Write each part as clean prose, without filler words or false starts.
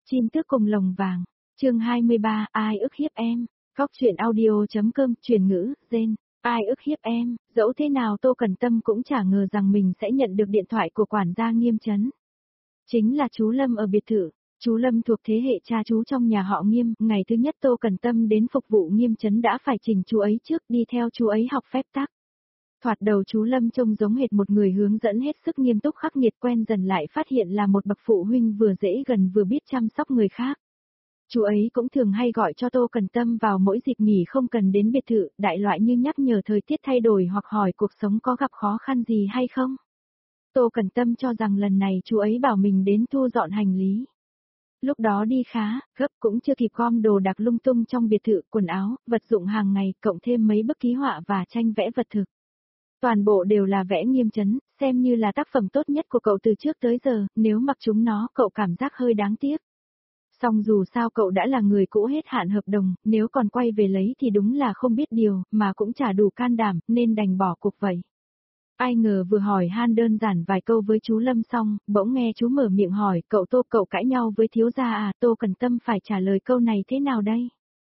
Chim tước cùng lồng vàng. Chương 23, ai ức hiếp em? Góc truyện audio.com, truyền ngữ, gen. Ai ức hiếp em? Dẫu thế nào Tô Cẩn Tâm cũng chả ngờ rằng mình sẽ nhận được điện thoại của quản gia Nghiêm Chấn. Chính là chú Lâm ở biệt thự. Chú Lâm thuộc thế hệ cha chú trong nhà họ Nghiêm. Ngày thứ nhất Tô Cẩn Tâm đến phục vụ Nghiêm Chấn đã phải trình chú ấy trước, đi theo chú ấy học phép tắc. Thoạt đầu chú Lâm trông giống hệt một người hướng dẫn hết sức nghiêm túc khắc nghiệt, quen dần lại phát hiện là một bậc phụ huynh vừa dễ gần vừa biết chăm sóc người khác. Chú ấy cũng thường hay gọi cho Tô Cẩn Tâm vào mỗi dịp nghỉ không cần đến biệt thự, đại loại như nhắc nhở thời tiết thay đổi hoặc hỏi cuộc sống có gặp khó khăn gì hay không. Tô Cẩn Tâm cho rằng lần này chú ấy bảo mình đến thu dọn hành lý. Lúc đó đi khá, gấp cũng chưa kịp gom đồ đạc lung tung trong biệt thự, quần áo, vật dụng hàng ngày, cộng thêm mấy bức ký họa và tranh vẽ vật thực. Toàn bộ đều là vẽ Nghiêm Chấn, xem như là tác phẩm tốt nhất của cậu từ trước tới giờ, nếu mặc chúng nó cậu cảm giác hơi đáng tiếc. Song dù sao cậu đã là người cũ hết hạn hợp đồng, nếu còn quay về lấy thì đúng là không biết điều, mà cũng chả đủ can đảm, nên đành bỏ cuộc vậy. Ai ngờ vừa hỏi han đơn giản vài câu với chú Lâm xong, bỗng nghe chú mở miệng hỏi, cậu cãi nhau với thiếu gia à? Tô Cẩn Tâm phải trả lời câu này thế nào đây?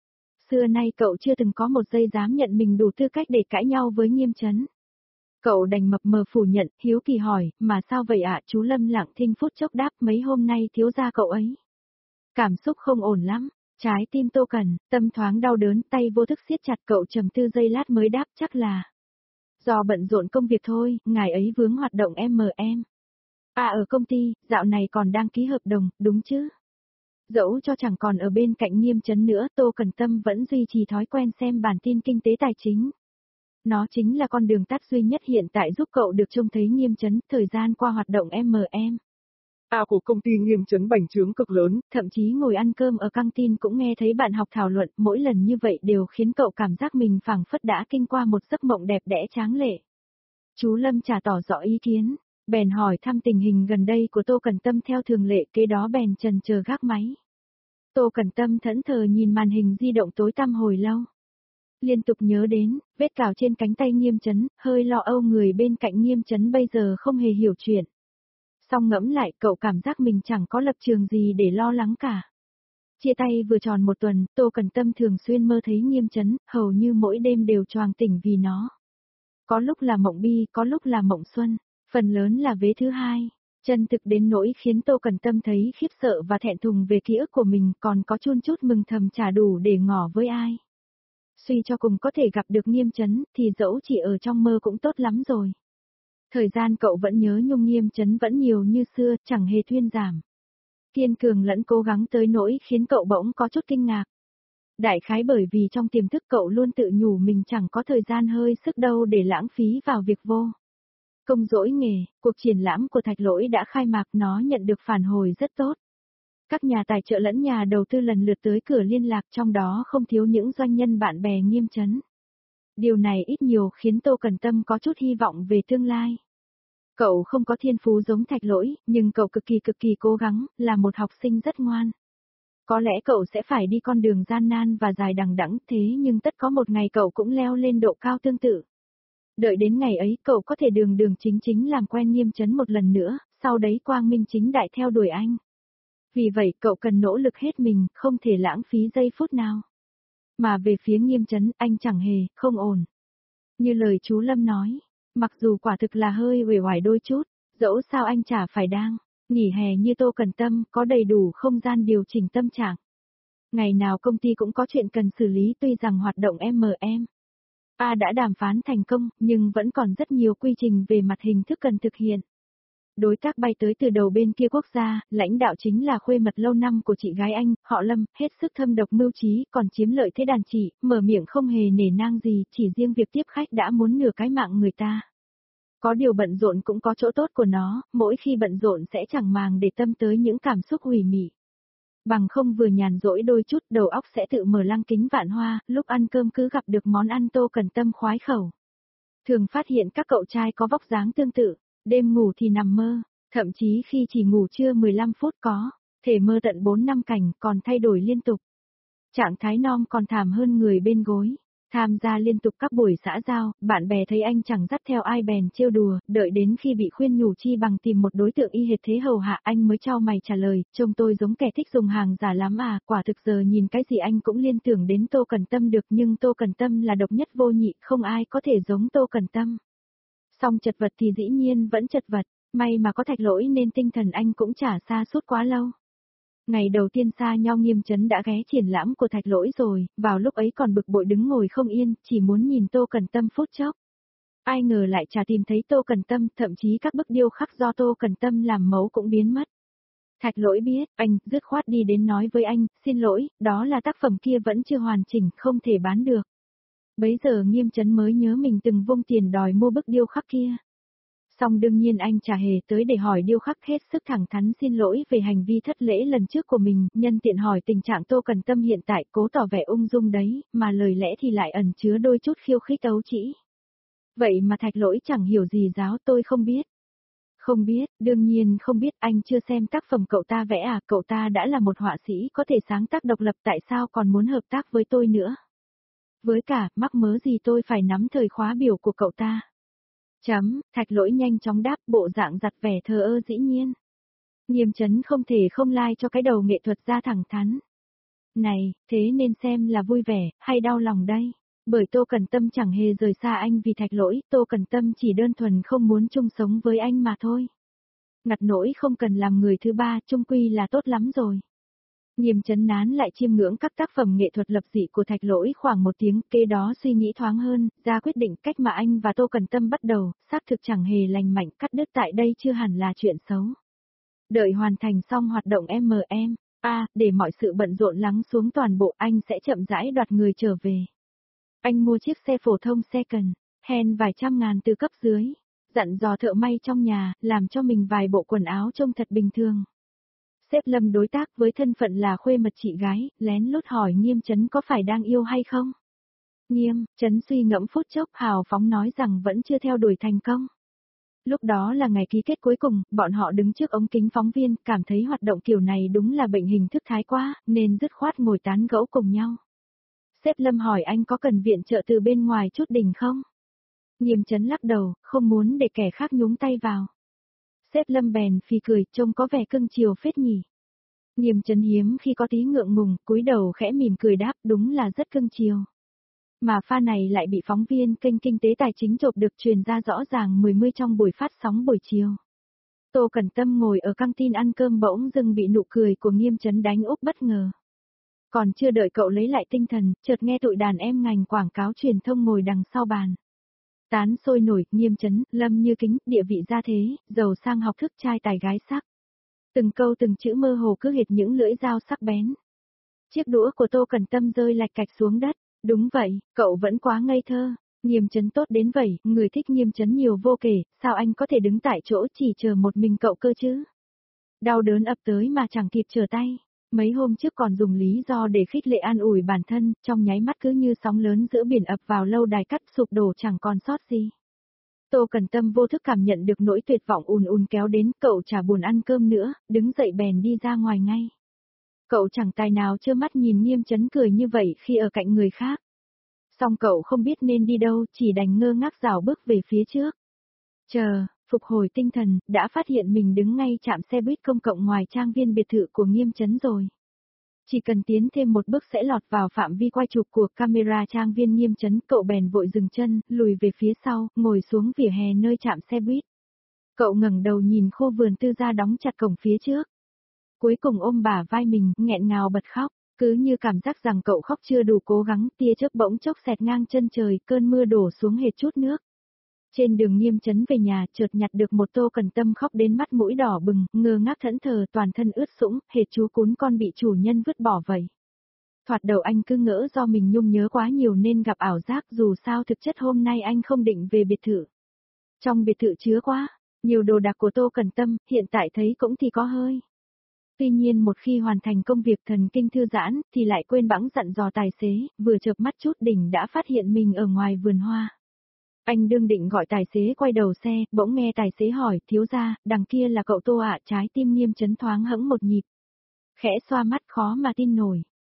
Xưa nay cậu chưa từng có một giây dám nhận mình đủ tư cách để cãi nhau với Nghiêm Chấn. Cậu đành mập mờ phủ nhận, hiếu kỳ hỏi, mà sao vậy ạ? Chú Lâm lặng thinh phút chốc đáp, mấy hôm nay thiếu gia cậu ấy. Cảm xúc không ổn lắm, trái tim Tô Cẩn Tâm thoáng đau đớn, tay vô thức siết chặt, cậu trầm tư giây lát mới đáp, chắc là do bận rộn công việc thôi, ngài ấy vướng hoạt động MM. À, ở công ty, dạo này còn đang ký hợp đồng, đúng chứ? Dẫu cho chẳng còn ở bên cạnh Nghiêm Chấn nữa, Tô Cẩn Tâm vẫn duy trì thói quen xem bản tin kinh tế tài chính. Nó chính là con đường tắt duy nhất hiện tại giúp cậu được trông thấy Nghiêm Chấn, thời gian qua hoạt động MM. Của công ty Nghiêm Chấn bành trướng cực lớn, thậm chí ngồi ăn cơm ở căng tin cũng nghe thấy bạn học thảo luận, mỗi lần như vậy đều khiến cậu cảm giác mình phảng phất đã kinh qua một giấc mộng đẹp đẽ tráng lệ. Chú Lâm chả tỏ rõ ý kiến, bèn hỏi thăm tình hình gần đây của Tô Cẩn Tâm theo thường lệ, kế đó bèn chần chờ gác máy. Tô Cẩn Tâm thẫn thờ nhìn màn hình di động tối tăm hồi lâu. Liên tục nhớ đến, vết cào trên cánh tay Nghiêm Chấn, hơi lo âu người bên cạnh Nghiêm Chấn bây giờ không hề hiểu chuyện. Song ngẫm lại cậu cảm giác mình chẳng có lập trường gì để lo lắng cả. Chia tay vừa tròn một tuần, Tô Cẩn Tâm thường xuyên mơ thấy Nghiêm Chấn, hầu như mỗi đêm đều choàng tỉnh vì nó. Có lúc là mộng bi, có lúc là mộng xuân, phần lớn là vế thứ hai. Chân thực đến nỗi khiến Tô Cẩn Tâm thấy khiếp sợ và thẹn thùng về ký ức của mình, còn có chun chút mừng thầm chả đủ để ngỏ với ai. Suy cho cùng có thể gặp được Nghiêm Chấn, thì dẫu chỉ ở trong mơ cũng tốt lắm rồi. Thời gian cậu vẫn nhớ nhung Nghiêm Chấn vẫn nhiều như xưa, chẳng hề thuyên giảm. Kiên cường lẫn cố gắng tới nỗi khiến cậu bỗng có chút kinh ngạc. Đại khái bởi vì trong tiềm thức cậu luôn tự nhủ mình chẳng có thời gian hơi sức đâu để lãng phí vào việc vô công dỗi nghề. Cuộc triển lãm của Thạch Lỗi đã khai mạc, nó nhận được phản hồi rất tốt. Các nhà tài trợ lẫn nhà đầu tư lần lượt tới cửa liên lạc, trong đó không thiếu những doanh nhân bạn bè Nghiêm Chấn. Điều này ít nhiều khiến Tô Cẩn Tâm có chút hy vọng về tương lai. Cậu không có thiên phú giống Thạch Lỗi, nhưng cậu cực kỳ cố gắng, là một học sinh rất ngoan. Có lẽ cậu sẽ phải đi con đường gian nan và dài đằng đẵng, thế nhưng tất có một ngày cậu cũng leo lên độ cao tương tự. Đợi đến ngày ấy cậu có thể đường chính làm quen Nghiêm Chấn một lần nữa, sau đấy quang minh chính đại theo đuổi anh. Vì vậy cậu cần nỗ lực hết mình, không thể lãng phí giây phút nào. Mà về phía Nghiêm Chấn, anh chẳng hề, không ổn. Như lời chú Lâm nói, mặc dù quả thực là hơi uể oải đôi chút, dẫu sao anh chả phải đang nghỉ hè như Tô Cẩn Tâm, có đầy đủ không gian điều chỉnh tâm trạng. Ngày nào công ty cũng có chuyện cần xử lý, tuy rằng hoạt động đã đàm phán thành công, nhưng vẫn còn rất nhiều quy trình về mặt hình thức cần thực hiện. Đối tác bay tới từ đầu bên kia quốc gia, lãnh đạo chính là khuê mật lâu năm của chị gái anh, họ Lâm, hết sức thâm độc mưu trí, còn chiếm lợi thế đàn chị, mở miệng không hề nể nang gì, chỉ riêng việc tiếp khách đã muốn nửa cái mạng người ta. Có điều bận rộn cũng có chỗ tốt của nó, mỗi khi bận rộn sẽ chẳng màng để tâm tới những cảm xúc hủy mị. Bằng không vừa nhàn rỗi đôi chút, đầu óc sẽ tự mở lăng kính vạn hoa, lúc ăn cơm cứ gặp được món ăn Tô Cẩn Tâm khoái khẩu. Thường phát hiện các cậu trai có vóc dáng tương tự, đêm ngủ thì nằm mơ, thậm chí khi chỉ ngủ trưa 15 phút có thể mơ tận 4 năm cảnh, còn thay đổi liên tục. Trạng thái non còn thảm hơn người bên gối. Tham gia liên tục các buổi xã giao, bạn bè thấy anh chẳng dắt theo ai bèn trêu đùa, đợi đến khi bị khuyên nhủ chi bằng tìm một đối tượng y hệt thế hầu hạ anh mới chau mày trả lời, trông tôi giống kẻ thích dùng hàng giả lắm à, quả thực giờ nhìn cái gì anh cũng liên tưởng đến Tô Cần Tâm được nhưng Tô Cần Tâm là độc nhất vô nhị, không ai có thể giống Tô Cần Tâm. Song chật vật thì dĩ nhiên vẫn chật vật, may mà có Thạch Lỗi nên tinh thần anh cũng chả sa sút quá lâu. Ngày đầu tiên xa nhau Nghiêm Chấn đã ghé triển lãm của Thạch Lỗi rồi, vào lúc ấy còn bực bội đứng ngồi không yên, chỉ muốn nhìn Tô Cần Tâm phút chốc. Ai ngờ lại chả tìm thấy Tô Cần Tâm, thậm chí các bức điêu khắc do Tô Cần Tâm làm mẫu cũng biến mất. Thạch Lỗi biết, anh, dứt khoát đi đến nói với anh, xin lỗi, đó là tác phẩm kia vẫn chưa hoàn chỉnh, không thể bán được. Bấy giờ Nghiêm Chấn mới nhớ mình từng vung tiền đòi mua bức điêu khắc kia. Song đương nhiên anh chả hề tới để hỏi điêu khắc, hết sức thẳng thắn xin lỗi về hành vi thất lễ lần trước của mình, nhân tiện hỏi tình trạng Tô Cần Tâm hiện tại, cố tỏ vẻ ung dung đấy, mà lời lẽ thì lại ẩn chứa đôi chút khiêu khích ấu trĩ. Vậy mà Thạch Lỗi chẳng hiểu gì giáo, tôi không biết. Không biết, đương nhiên không biết, anh chưa xem tác phẩm cậu ta vẽ à, cậu ta đã là một họa sĩ có thể sáng tác độc lập, tại sao còn muốn hợp tác với tôi nữa? Với cả, mắc mớ gì tôi phải nắm thời khóa biểu của cậu ta? Thạch Lỗi nhanh chóng đáp, bộ dạng giặt vẻ thờ ơ dĩ nhiên. Nghiêm Chấn không thể không like cho cái đầu nghệ thuật gia thẳng thắn. Này, thế nên xem là vui vẻ, hay đau lòng đây? Bởi Tô Cần Tâm chẳng hề rời xa anh vì Thạch Lỗi, Tô Cần Tâm chỉ đơn thuần không muốn chung sống với anh mà thôi. Ngặt nỗi không cần làm người thứ ba, chung quy là tốt lắm rồi. Nghiêm Chấn nán lại chiêm ngưỡng các tác phẩm nghệ thuật lập dị của Thạch Lỗi khoảng một tiếng, kế đó suy nghĩ thoáng hơn, ra quyết định cách mà anh và Tô Cần Tâm bắt đầu, xác thực chẳng hề lành mạnh, cắt đứt tại đây chưa hẳn là chuyện xấu. Đợi hoàn thành xong hoạt động để mọi sự bận rộn lắng xuống toàn bộ, anh sẽ chậm rãi đoạt người trở về. Anh mua chiếc xe phổ thông second hand vài trăm ngàn từ cấp dưới, dặn dò thợ may trong nhà, làm cho mình vài bộ quần áo trông thật bình thường. Sếp Lâm đối tác với thân phận là khuê mật chị gái, lén lút hỏi Nghiêm Chấn có phải đang yêu hay không? Nghiêm Chấn suy ngẫm phút chốc, hào phóng nói rằng vẫn chưa theo đuổi thành công. Lúc đó là ngày ký kết cuối cùng, bọn họ đứng trước ống kính phóng viên, cảm thấy hoạt động kiểu này đúng là bệnh hình thức thái quá, nên dứt khoát ngồi tán gẫu cùng nhau. Sếp Lâm hỏi anh có cần viện trợ từ bên ngoài chút đỉnh không? Nghiêm Chấn lắc đầu, không muốn để kẻ khác nhúng tay vào. Sếp Lâm bèn phì cười, trông có vẻ cưng chiều phết nhỉ. Nghiêm Chấn hiếm khi có tí ngượng ngùng, cúi đầu khẽ mỉm cười đáp, đúng là rất cưng chiều. Mà pha này lại bị phóng viên kênh Kinh tế Tài chính chộp được truyền ra rõ ràng mười trong buổi phát sóng buổi chiều. Tô Cần Tâm ngồi ở căng tin ăn cơm bỗng dưng bị nụ cười của Nghiêm Chấn đánh úp bất ngờ. Còn chưa đợi cậu lấy lại tinh thần, chợt nghe tụi đàn em ngành quảng cáo truyền thông ngồi đằng sau bàn. Tán sôi nổi, Nghiêm Chấn, Lâm Như Kính, địa vị gia thế, giàu sang học thức, trai tài gái sắc. Từng câu từng chữ mơ hồ cứ hệt những lưỡi dao sắc bén. Chiếc đũa của Tô Cần Tâm rơi lạch cạch xuống đất. Đúng vậy, cậu vẫn quá ngây thơ. Nghiêm Chấn tốt đến vậy, người thích Nghiêm Chấn nhiều vô kể, sao anh có thể đứng tại chỗ chỉ chờ một mình cậu cơ chứ? Đau đớn ập tới mà chẳng kịp trở tay. Mấy hôm trước còn dùng lý do để khích lệ an ủi bản thân, trong nháy mắt cứ như sóng lớn giữa biển ập vào, lâu đài cắt sụp đổ chẳng còn sót gì. Tô Cần Tâm vô thức cảm nhận được nỗi tuyệt vọng ùn kéo đến, cậu chả buồn ăn cơm nữa, đứng dậy bèn đi ra ngoài ngay. Cậu chẳng tài nào trơ mắt nhìn Nghiêm Chấn cười như vậy khi ở cạnh người khác. Song cậu không biết nên đi đâu, chỉ đành ngơ ngác rảo bước về phía trước. Phục hồi tinh thần, đã phát hiện mình đứng ngay trạm xe buýt công cộng ngoài trang viên biệt thự của Nghiêm Chấn rồi. Chỉ cần tiến thêm một bước sẽ lọt vào phạm vi quay chụp của camera trang viên Nghiêm Chấn, cậu bèn vội dừng chân, lùi về phía sau, ngồi xuống vỉa hè nơi trạm xe buýt. Cậu ngẩng đầu nhìn khu vườn tư gia đóng chặt cổng phía trước. Cuối cùng ôm bả vai mình, nghẹn ngào bật khóc, cứ như cảm giác rằng cậu khóc chưa đủ cố gắng, tia chớp bỗng chốc xẹt ngang chân trời, cơn mưa đổ xuống hệt chút nước. Trên đường Nghiêm Chấn về nhà, chợt nhặt được một Tô Cần Tâm khóc đến mắt mũi đỏ bừng, ngơ ngác thẫn thờ, toàn thân ướt sũng, hệt chú cún con bị chủ nhân vứt bỏ vậy. Thoạt đầu anh cứ ngỡ do mình nhung nhớ quá nhiều nên gặp ảo giác, dù sao thực chất hôm nay anh không định về biệt thự. Trong biệt thự chứa quá nhiều đồ đạc của Tô Cần Tâm, hiện tại thấy cũng thì có hơi. Tuy nhiên một khi hoàn thành công việc thần kinh thư giãn, thì lại quên bẵng dặn dò tài xế, vừa chợp mắt chút đỉnh đã phát hiện mình ở ngoài vườn hoa. Anh đương định gọi tài xế quay đầu xe, bỗng nghe tài xế hỏi, thiếu gia, đằng kia là cậu Tô ạ, trái tim Nghiêm Chấn thoáng hẫng một nhịp. Khẽ xoa mắt khó mà tin nổi.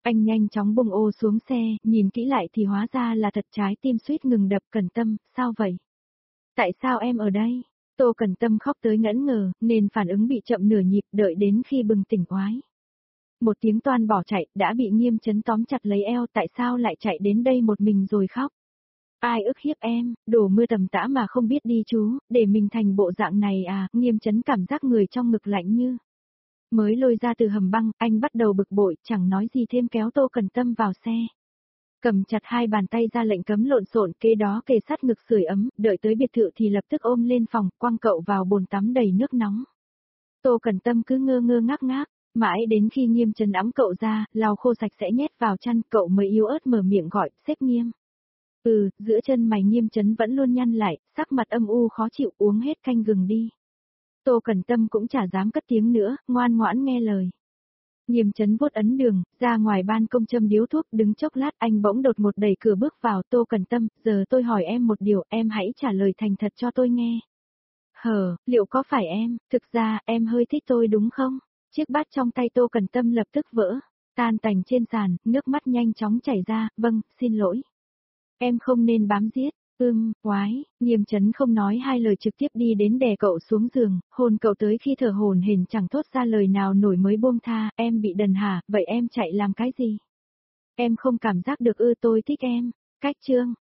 Anh nhanh chóng bung ô xuống xe, nhìn kỹ lại thì hóa ra là thật, trái tim suýt ngừng đập. Cẩn Tâm, sao vậy? Tại sao em ở đây? Tô Cẩn Tâm khóc tới ngẫn ngờ, nên phản ứng bị chậm nửa nhịp, đợi đến khi bừng tỉnh oái. Một tiếng toan bỏ chạy, đã bị Nghiêm Chấn tóm chặt lấy eo, tại sao lại chạy đến đây một mình rồi khóc? Ai ức hiếp em, đổ mưa tầm tã mà không biết đi chú, để mình thành bộ dạng này à? Nghiêm Chấn cảm giác người trong ngực lạnh như mới lôi ra từ hầm băng, anh bắt đầu bực bội, chẳng nói gì thêm kéo Tô Cẩn Tâm vào xe. Cầm chặt hai bàn tay ra lệnh cấm lộn xộn, kế đó kề sát ngực sưởi ấm, đợi tới biệt thự thì lập tức ôm lên phòng, quăng cậu vào bồn tắm đầy nước nóng. Tô Cẩn Tâm cứ ngơ ngơ ngác ngác, mãi đến khi Nghiêm Chấn ẵm cậu ra, lau khô sạch sẽ nhét vào chăn, cậu mới yếu ớt mở miệng gọi, sếp Nghiêm. Giữa chân mày Nghiêm Chấn vẫn luôn nhăn lại, sắc mặt âm u khó chịu, uống hết canh gừng đi. Tô Cẩn Tâm cũng chả dám cất tiếng nữa, ngoan ngoãn nghe lời. Nghiêm Chấn vuốt ấn đường, ra ngoài ban công châm điếu thuốc, đứng chốc lát anh bỗng đột ngột đẩy cửa bước vào. Tô Cẩn Tâm, giờ tôi hỏi em một điều, em hãy trả lời thành thật cho tôi nghe. Liệu có phải em, thực ra em hơi thích tôi đúng không? Chiếc bát trong tay Tô Cẩn Tâm lập tức vỡ, tan tành trên sàn, nước mắt nhanh chóng chảy ra. Vâng, xin lỗi. Em không nên bám giết. Quái, Nghiêm Chấn không nói hai lời trực tiếp đi đến đè cậu xuống giường, hôn cậu tới khi thở hổn hển chẳng thốt ra lời nào nổi mới buông tha. Em bị đần hả, vậy em chạy làm cái gì? Em không cảm giác được tôi thích em. Cách chương